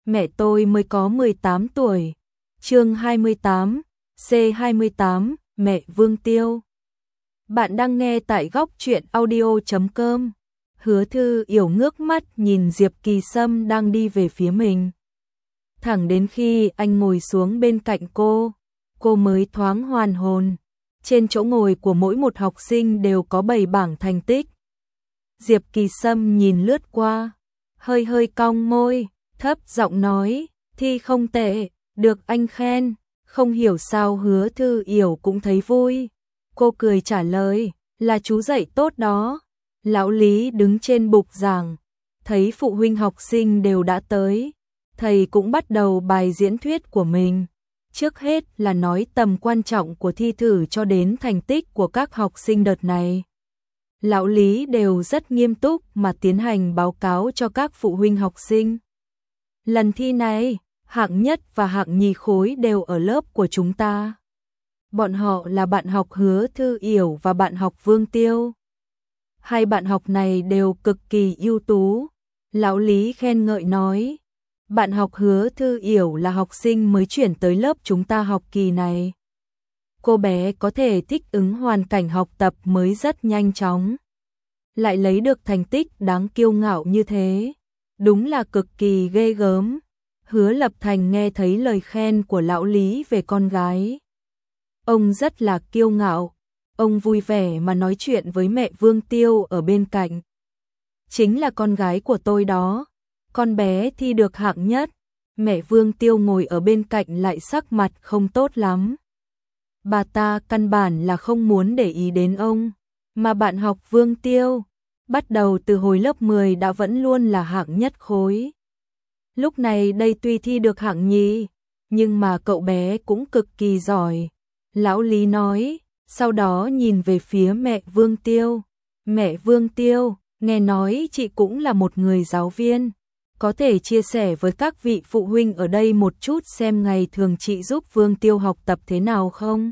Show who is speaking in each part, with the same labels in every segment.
Speaker 1: mẹ tôi mới có 18 tuổi. Chương 28, C28, mẹ Vương Tiêu. Bạn đang nghe tại góc truyện audio.com. Hứa Thư Yểu ngước mắt nhìn Diệp Kỳ Sâm đang đi về phía mình. Thẳng đến khi anh ngồi xuống bên cạnh cô mới thoáng hoàn hồn. Trên chỗ ngồi của mỗi một học sinh đều có 7 bảng thành tích. Diệp Kỳ Sâm nhìn lướt qua, hơi cong môi, thấp giọng nói, thi không tệ, được anh khen. Không hiểu sao Hứa Thư Yểu cũng thấy vui. Cô cười trả lời, là chú dạy tốt đó. Lão Lý đứng trên bục giảng, thấy phụ huynh học sinh đều đã tới. Thầy cũng bắt đầu bài diễn thuyết của mình. Trước hết là nói tầm quan trọng của thi thử cho đến thành tích của các học sinh đợt này. Lão Lý đều rất nghiêm túc mà tiến hành báo cáo cho các phụ huynh học sinh. Lần thi này, hạng nhất và hạng nhì khối đều ở lớp của chúng ta. Bọn họ là bạn học Hứa Thư Yểu và bạn học Vương Tiêu. Hai bạn học này đều cực kỳ ưu tú. Lão Lý khen ngợi nói, bạn học Hứa Thư Yểu là học sinh mới chuyển tới lớp chúng ta học kỳ này. Cô bé có thể thích ứng hoàn cảnh học tập mới rất nhanh chóng. Lại lấy được thành tích đáng kiêu ngạo như thế. Đúng là cực kỳ ghê gớm. Hứa Lập Thành nghe thấy lời khen của lão Lý về con gái. Ông rất là kiêu ngạo. Ông vui vẻ mà nói chuyện với mẹ Vương Tiêu ở bên cạnh. Chính là con gái của tôi đó. Con bé thi được hạng nhất. Mẹ Vương Tiêu ngồi ở bên cạnh lại sắc mặt không tốt lắm. Bà ta căn bản là không muốn để ý đến ông. Mà bạn học Vương Tiêu, bắt đầu từ hồi lớp 10 đã vẫn luôn là hạng nhất khối. Lúc này đây tuy thi được hạng nhì, nhưng mà cậu bé cũng cực kỳ giỏi. Lão Lý nói, sau đó nhìn về phía mẹ Vương Tiêu. Mẹ Vương Tiêu, nghe nói chị cũng là một người giáo viên. Có thể chia sẻ với các vị phụ huynh ở đây một chút xem ngày thường chị giúp Vương Tiêu học tập thế nào không?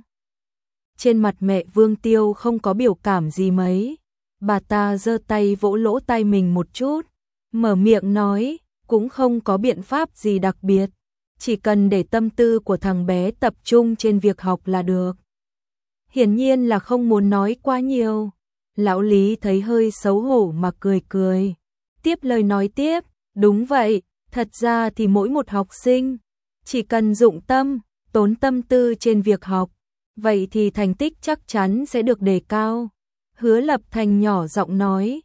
Speaker 1: Trên mặt mẹ Vương Tiêu không có biểu cảm gì mấy. Bà ta giơ tay vỗ lỗ tai mình một chút, mở miệng nói, cũng không có biện pháp gì đặc biệt. Chỉ cần để tâm tư của thằng bé tập trung trên việc học là được. Hiển nhiên là không muốn nói quá nhiều. Lão Lý thấy hơi xấu hổ mà cười cười. Tiếp lời nói tiếp, đúng vậy, thật ra thì mỗi một học sinh, chỉ cần dụng tâm, tốn tâm tư trên việc học, vậy thì thành tích chắc chắn sẽ được đề cao. Hứa Lập Thành nhỏ giọng nói,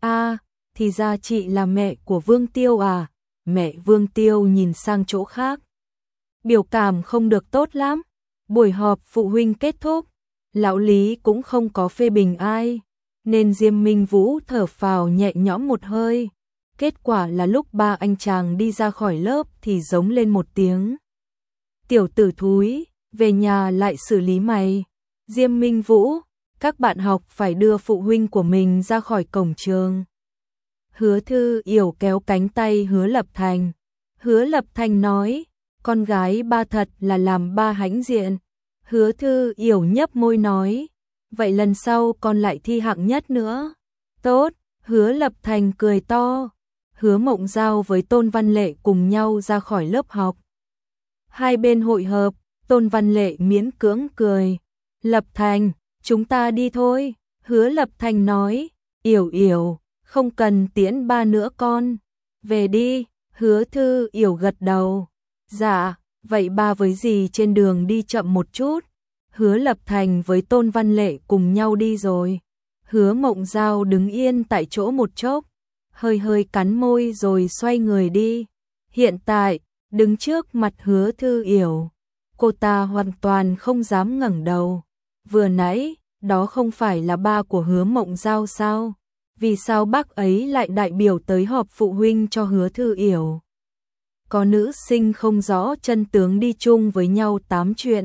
Speaker 1: thì ra chị là mẹ của Vương Tiêu à? Mẹ Vương Tiêu nhìn sang chỗ khác. Biểu cảm không được tốt lắm. Buổi họp phụ huynh kết thúc, lão Lý cũng không có phê bình ai, nên Diêm Minh Vũ thở phào nhẹ nhõm một hơi. Kết quả là lúc ba anh chàng đi ra khỏi lớp thì giống lên một tiếng. Tiểu tử thúi, về nhà lại xử lý mày. Diêm Minh Vũ, các bạn học phải đưa phụ huynh của mình ra khỏi cổng trường. Hứa Thư Yểu kéo cánh tay Hứa Lập Thành. Hứa Lập Thành nói, con gái ba thật là làm ba hãnh diện. Hứa Thư Yểu nhấp môi nói, vậy lần sau con lại thi hạng nhất nữa. Tốt, Hứa Lập Thành cười to. Hứa Mộng Giao với Tôn Văn Lệ cùng nhau ra khỏi lớp học. Hai bên hội hợp, Tôn Văn Lệ miễn cưỡng cười. Lập Thành, chúng ta đi thôi. Hứa Lập Thành nói, Yểu, không cần tiễn ba nữa con. Về đi, Hứa Thư Yểu gật đầu. Dạ, vậy ba với dì trên đường đi chậm một chút. Hứa Lập Thành với Tôn Văn Lệ cùng nhau đi rồi. Hứa Mộng Giao đứng yên tại chỗ một chốc, hơi cắn môi rồi xoay người đi. Hiện tại, đứng trước mặt Hứa Thư Yểu, cô ta hoàn toàn không dám ngẩng đầu. Vừa nãy, đó không phải là ba của Hứa Mộng Giao sao? Vì sao bác ấy lại đại biểu tới họp phụ huynh cho Hứa Thư Yểu? Có nữ sinh không rõ chân tướng đi chung với nhau tám chuyện.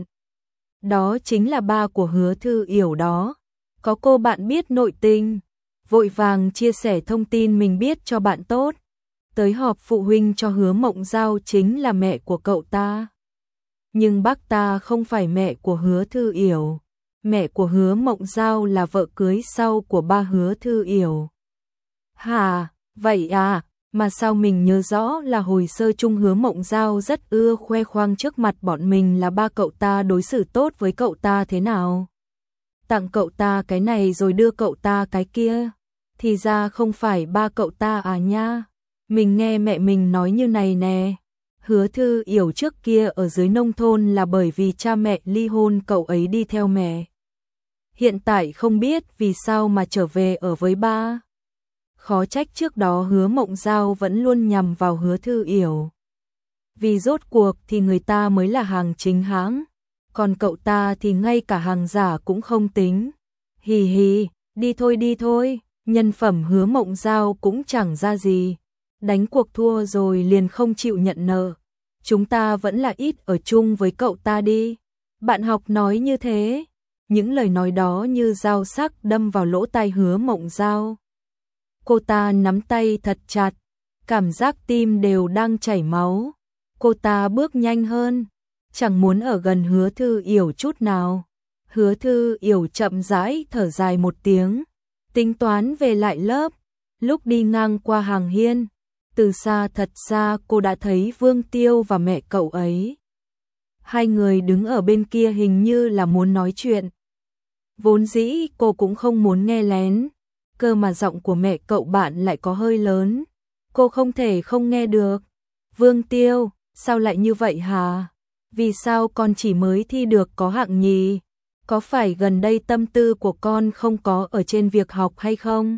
Speaker 1: Đó chính là ba của Hứa Thư Yểu đó. Có cô bạn biết nội tình, vội vàng chia sẻ thông tin mình biết cho bạn tốt. Tới họp phụ huynh cho Hứa Mộng Giao chính là mẹ của cậu ta. Nhưng bác ta không phải mẹ của Hứa Thư Yểu. Mẹ của Hứa Mộng Giao là vợ cưới sau của ba Hứa Thư Yểu. Hả, vậy à, mà sao mình nhớ rõ là hồi sơ chung Hứa Mộng Giao rất ưa khoe khoang trước mặt bọn mình là ba cậu ta đối xử tốt với cậu ta thế nào. Tặng cậu ta cái này rồi đưa cậu ta cái kia. Thì ra không phải ba cậu ta à nha. Mình nghe mẹ mình nói như này nè. Hứa Thư Yểu trước kia ở dưới nông thôn là bởi vì cha mẹ ly hôn cậu ấy đi theo mẹ. Hiện tại không biết vì sao mà trở về ở với ba. Khó trách trước đó Hứa Mộng Giao vẫn luôn nhằm vào Hứa Thư Yểu. Vì rốt cuộc thì người ta mới là hàng chính hãng, còn cậu ta thì ngay cả hàng giả cũng không tính. Hì hì, đi thôi, nhân phẩm Hứa Mộng Giao cũng chẳng ra gì. Đánh cuộc thua rồi liền không chịu nhận nợ. Chúng ta vẫn là ít ở chung với cậu ta đi. Bạn học nói như thế. Những lời nói đó như dao sắc đâm vào lỗ tai Hứa Mộng Giao. Cô ta nắm tay thật chặt, cảm giác tim đều đang chảy máu. Cô ta bước nhanh hơn, chẳng muốn ở gần Hứa Thư Yểu chút nào. Hứa Thư Yểu chậm rãi thở dài một tiếng, tính toán về lại lớp. Lúc đi ngang qua hàng hiên, từ xa thật xa cô đã thấy Vương Tiêu và mẹ cậu ấy. Hai người đứng ở bên kia hình như là muốn nói chuyện. Vốn dĩ cô cũng không muốn nghe lén, cơ mà giọng của mẹ cậu bạn lại có hơi lớn. Cô không thể không nghe được. Vương Tiêu, sao lại như vậy hả? Vì sao con chỉ mới thi được có hạng nhì? Có phải gần đây tâm tư của con không có ở trên việc học hay không?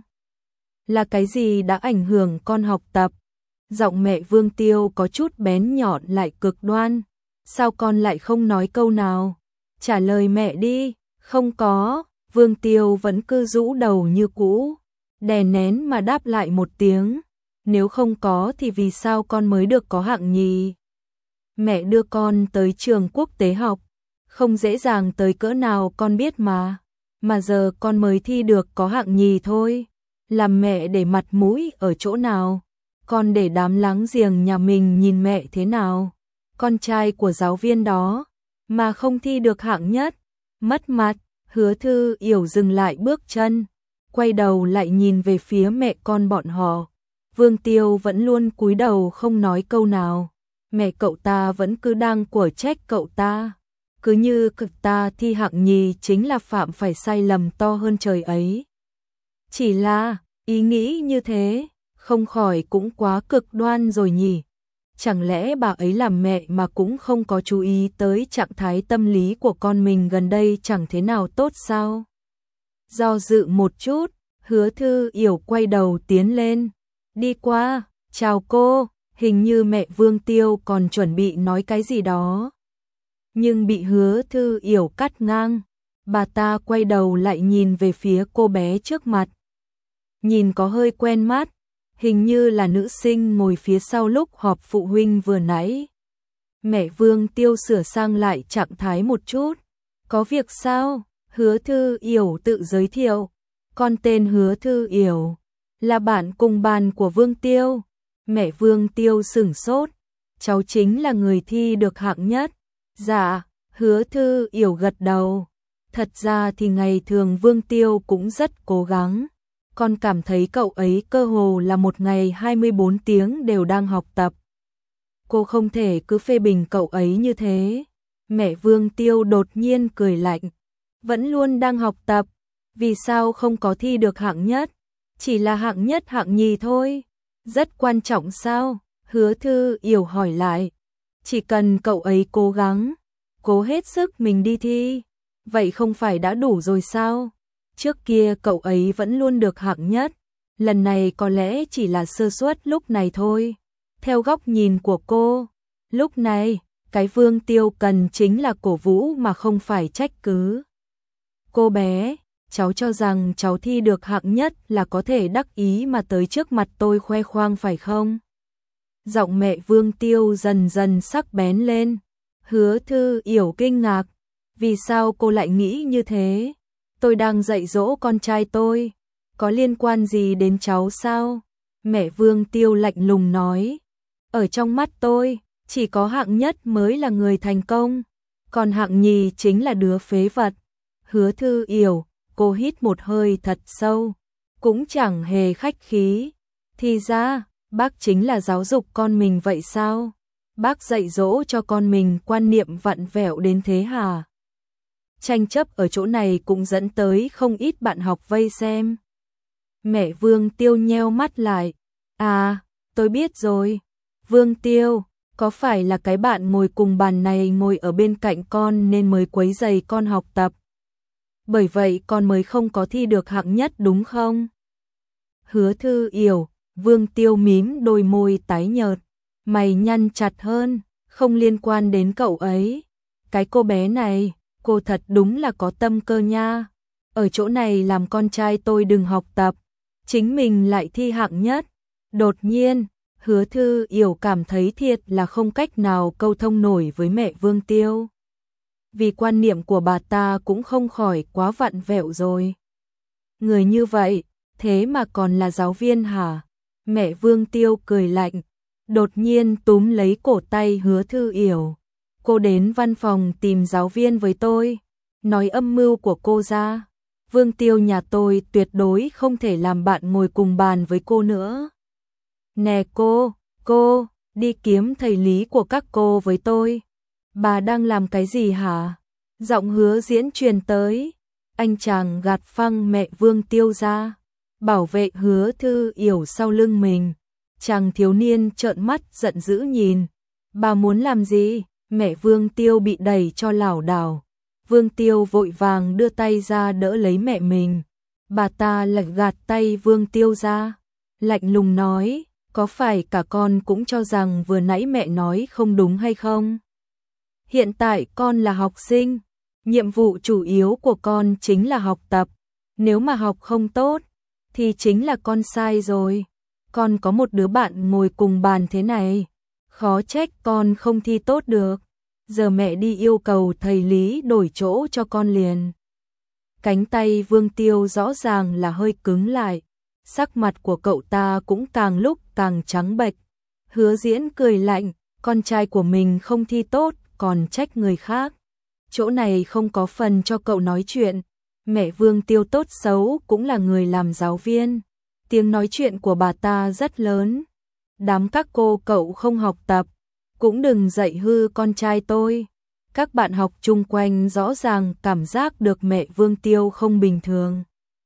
Speaker 1: Là cái gì đã ảnh hưởng con học tập? Giọng mẹ Vương Tiêu có chút bén nhọn lại cực đoan. Sao con lại không nói câu nào? Trả lời mẹ đi. Không có. Vương Tiêu vẫn cứ rũ đầu như cũ, đè nén mà đáp lại một tiếng. Nếu không có thì vì sao con mới được có hạng nhì? Mẹ đưa con tới trường quốc tế học, không dễ dàng tới cỡ nào con biết mà. Mà giờ con mới thi được có hạng nhì thôi. Làm mẹ để mặt mũi ở chỗ nào? Con để đám láng giềng nhà mình nhìn mẹ thế nào? Con trai của giáo viên đó mà không thi được hạng nhất, mất mặt. Hứa Thư Yểu dừng lại bước chân, quay đầu lại nhìn về phía mẹ con bọn họ. Vương Tiêu vẫn luôn cúi đầu không nói câu nào. Mẹ cậu ta vẫn cứ đang quở trách cậu ta. Cứ như cậu ta thi hạng nhì chính là phạm phải sai lầm to hơn trời ấy. Chỉ là, ý nghĩ như thế, không khỏi cũng quá cực đoan rồi nhỉ. Chẳng lẽ bà ấy làm mẹ mà cũng không có chú ý tới trạng thái tâm lý của con mình gần đây chẳng thế nào tốt sao? Do dự một chút, Hứa Thư Yểu quay đầu tiến lên. Đi qua, chào cô, hình như mẹ Vương Tiêu còn chuẩn bị nói cái gì đó. Nhưng bị Hứa Thư Yểu cắt ngang, bà ta quay đầu lại nhìn về phía cô bé trước mặt. Nhìn có hơi quen mắt. Hình như là nữ sinh ngồi phía sau lúc họp phụ huynh vừa nãy. Mẹ Vương Tiêu sửa sang lại trạng thái một chút. Có việc sao? Hứa Thư Yểu tự giới thiệu. Con tên Hứa Thư Yểu, là bạn cùng bàn của Vương Tiêu. Mẹ Vương Tiêu sửng sốt. Cháu chính là người thi được hạng nhất. Dạ, Hứa Thư Yểu gật đầu. Thật ra thì ngày thường Vương Tiêu cũng rất cố gắng. Con cảm thấy cậu ấy cơ hồ là một ngày 24 tiếng đều đang học tập. Cô không thể cứ phê bình cậu ấy như thế. Mẹ Vương Tiêu đột nhiên cười lạnh. Vẫn luôn đang học tập, vì sao không có thi được hạng nhất? Chỉ là hạng nhất hạng nhì thôi. Rất quan trọng sao? Hứa Thư Yểu hỏi lại. Chỉ cần cậu ấy cố gắng, cố hết sức mình đi thi, vậy không phải đã đủ rồi sao? Trước kia cậu ấy vẫn luôn được hạng nhất, lần này có lẽ chỉ là sơ suất lúc này thôi. Theo góc nhìn của cô, lúc này, cái Vương Tiêu cần chính là cổ vũ mà không phải trách cứ. Cô bé, cháu cho rằng cháu thi được hạng nhất là có thể đắc ý mà tới trước mặt tôi khoe khoang phải không? Giọng mẹ Vương Tiêu dần dần sắc bén lên. Hứa Thư Yểu kinh ngạc, vì sao cô lại nghĩ như thế? Tôi đang dạy dỗ con trai tôi, có liên quan gì đến cháu sao? Mẹ Vương Tiêu lạnh lùng nói. Ở trong mắt tôi, chỉ có hạng nhất mới là người thành công, còn hạng nhì chính là đứa phế vật. Hứa Thư Yểu, cô hít một hơi thật sâu, cũng chẳng hề khách khí. Thì ra, Bác chính là giáo dục con mình vậy sao? Bác dạy dỗ cho con mình quan niệm vặn vẹo đến thế hả? Tranh chấp ở chỗ này cũng dẫn tới không ít bạn học vây xem. Mẹ Vương Tiêu nheo mắt lại. À, tôi biết rồi. Vương Tiêu, có phải là cái bạn ngồi cùng bàn này ngồi ở bên cạnh con nên mới quấy rầy con học tập? Bởi vậy con mới không có thi được hạng nhất đúng không? Hứa Thư Yểu, Vương Tiêu mím đôi môi tái nhợt, mày nhăn chặt hơn, không liên quan đến cậu ấy. Cái cô bé này, cô thật đúng là có tâm cơ nha. Ở chỗ này làm con trai tôi đừng học tập, chính mình lại thi hạng nhất. Đột nhiên, Hứa Thư Yểu cảm thấy thiệt là không cách nào câu thông nổi với mẹ Vương Tiêu. Vì quan niệm của bà ta cũng không khỏi quá vặn vẹo rồi. Người như vậy, thế mà còn là giáo viên hả? Mẹ Vương Tiêu cười lạnh, đột nhiên túm lấy cổ tay Hứa Thư Yểu. Cô đến văn phòng tìm giáo viên với tôi, nói âm mưu của cô ra. Vương Tiêu nhà tôi tuyệt đối không thể làm bạn ngồi cùng bàn với cô nữa. Nè cô, đi kiếm thầy lý của các cô với tôi. Bà đang làm cái gì hả? Giọng Hứa Diễn truyền tới. Anh chàng gạt phăng mẹ Vương Tiêu ra, bảo vệ Hứa Thư Yểu sau lưng mình. Chàng thiếu niên trợn mắt giận dữ nhìn. Bà muốn làm gì? Mẹ Vương Tiêu bị đẩy cho lảo đảo. Vương Tiêu vội vàng đưa tay ra đỡ lấy mẹ mình. Bà ta lại gạt tay Vương Tiêu ra, lạnh lùng nói, có phải cả con cũng cho rằng vừa nãy mẹ nói không đúng hay không? Hiện tại con là học sinh, nhiệm vụ chủ yếu của con chính là học tập. Nếu mà học không tốt, thì chính là con sai rồi. Con có một đứa bạn ngồi cùng bàn thế này, khó trách con không thi tốt được. Giờ mẹ đi yêu cầu thầy lý đổi chỗ cho con liền. Cánh tay Vương Tiêu rõ ràng là hơi cứng lại, sắc mặt của cậu ta cũng càng lúc càng trắng bệch. Hứa Diễn cười lạnh, con trai của mình không thi tốt còn trách người khác. Chỗ này không có phần cho cậu nói chuyện. Mẹ Vương Tiêu tốt xấu cũng là người làm giáo viên. Tiếng nói chuyện của bà ta rất lớn. Đám các cô cậu không học tập, cũng đừng dạy hư con trai tôi. Các bạn học chung quanh rõ ràng cảm giác được mẹ Vương Tiêu không bình thường.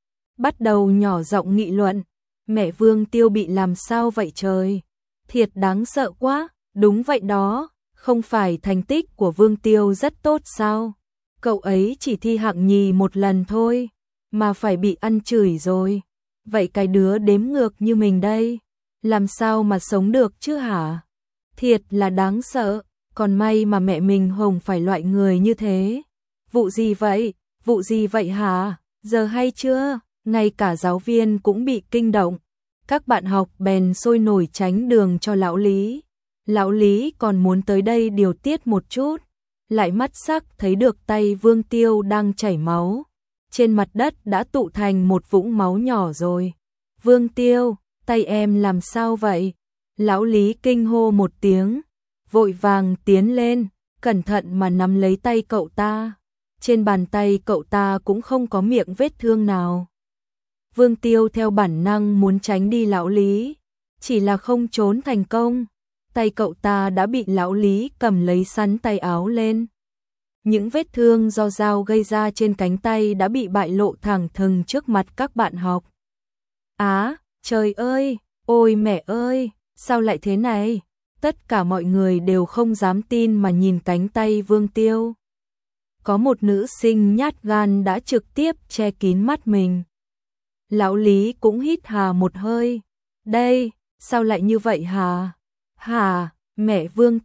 Speaker 1: Bắt đầu nhỏ giọng nghị luận, mẹ Vương Tiêu bị làm sao vậy trời? Thiệt đáng sợ quá, đúng vậy đó, không phải thành tích của Vương Tiêu rất tốt sao? Cậu ấy chỉ thi hạng nhì một lần thôi, mà phải bị ăn chửi rồi. Vậy cái đứa đếm ngược như mình đây, làm sao mà sống được chứ hả? Thiệt là đáng sợ, còn may mà mẹ mình không phải loại người như thế. Vụ gì vậy? Vụ gì vậy hả? Giờ hay chưa? Ngay cả giáo viên cũng bị kinh động. Các bạn học bèn sôi nổi tránh đường cho lão Lý. Lão Lý còn muốn tới đây điều tiết một chút, lại mắt sắc thấy được tay Vương Tiêu đang chảy máu. Trên mặt đất đã tụ thành một vũng máu nhỏ rồi. Vương Tiêu, tay em làm sao vậy? Lão Lý kinh hô một tiếng, vội vàng tiến lên, cẩn thận mà nắm lấy tay cậu ta. Trên bàn tay cậu ta cũng không có miệng vết thương nào. Vương Tiêu theo bản năng muốn tránh đi lão Lý, chỉ là không trốn thành công. Tay cậu ta đã bị lão Lý cầm lấy sắn tay áo lên. Những vết thương do dao gây ra trên cánh tay đã bị bại lộ thẳng thừng trước mặt các bạn học. Á, trời ơi, ôi mẹ ơi, sao lại thế này? Tất cả mọi người đều không dám tin mà nhìn cánh tay Vương Tiêu. Có một nữ sinh nhát gan đã trực tiếp che kín mắt mình. Lão Lý cũng hít hà một hơi. Đây, sao lại như vậy hả? Hả, mẹ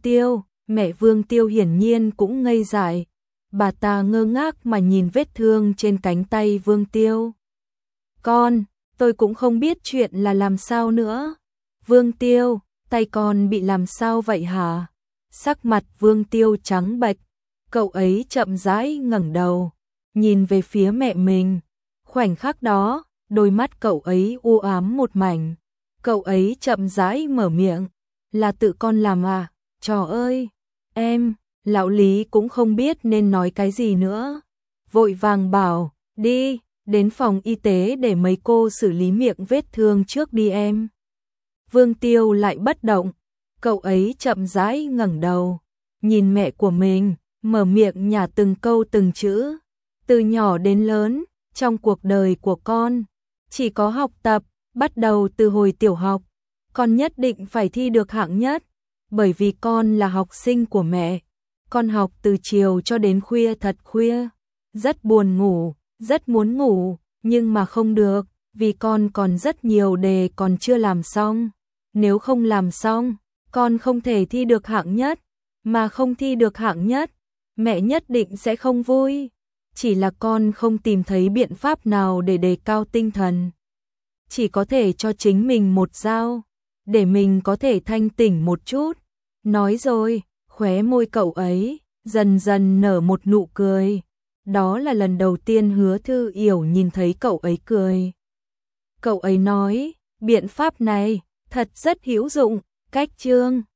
Speaker 1: Vương Tiêu hiển nhiên cũng ngây dại. Bà ta ngơ ngác mà nhìn vết thương trên cánh tay Vương Tiêu. Con, tôi cũng không biết chuyện là làm sao nữa. Vương Tiêu, tay con bị làm sao vậy hả? Sắc mặt Vương Tiêu trắng bệch, cậu ấy chậm rãi ngẩng đầu, nhìn về phía mẹ mình. Khoảnh khắc đó, đôi mắt cậu ấy u ám một mảnh. Cậu ấy chậm rãi mở miệng, là tự con làm à? Trời ơi, em, lão Lý cũng không biết nên nói cái gì nữa. Vội vàng bảo, đi, đến phòng y tế để mấy cô xử lý miệng vết thương trước đi em. Vương Tiêu lại bất động, cậu ấy chậm rãi ngẩng đầu, nhìn mẹ của mình, mở miệng nhả từng câu từng chữ. Từ nhỏ đến lớn, trong cuộc đời của con, chỉ có học tập, bắt đầu từ hồi tiểu học, con nhất định phải thi được hạng nhất, bởi vì con là học sinh của mẹ. Con học từ chiều cho đến khuya thật khuya, rất buồn ngủ, rất muốn ngủ, nhưng mà không được, vì con còn rất nhiều đề còn chưa làm xong. Nếu không làm xong, con không thể thi được hạng nhất, mà không thi được hạng nhất, mẹ nhất định sẽ không vui. Chỉ là con không tìm thấy biện pháp nào để đề cao tinh thần. Chỉ có thể cho chính mình một dao, để mình có thể thanh tỉnh một chút. Nói rồi, khóe môi cậu ấy dần dần nở một nụ cười. Đó là lần đầu tiên Hứa Thư Yểu nhìn thấy cậu ấy cười. Cậu ấy nói, biện pháp này thật rất hữu dụng, cách chương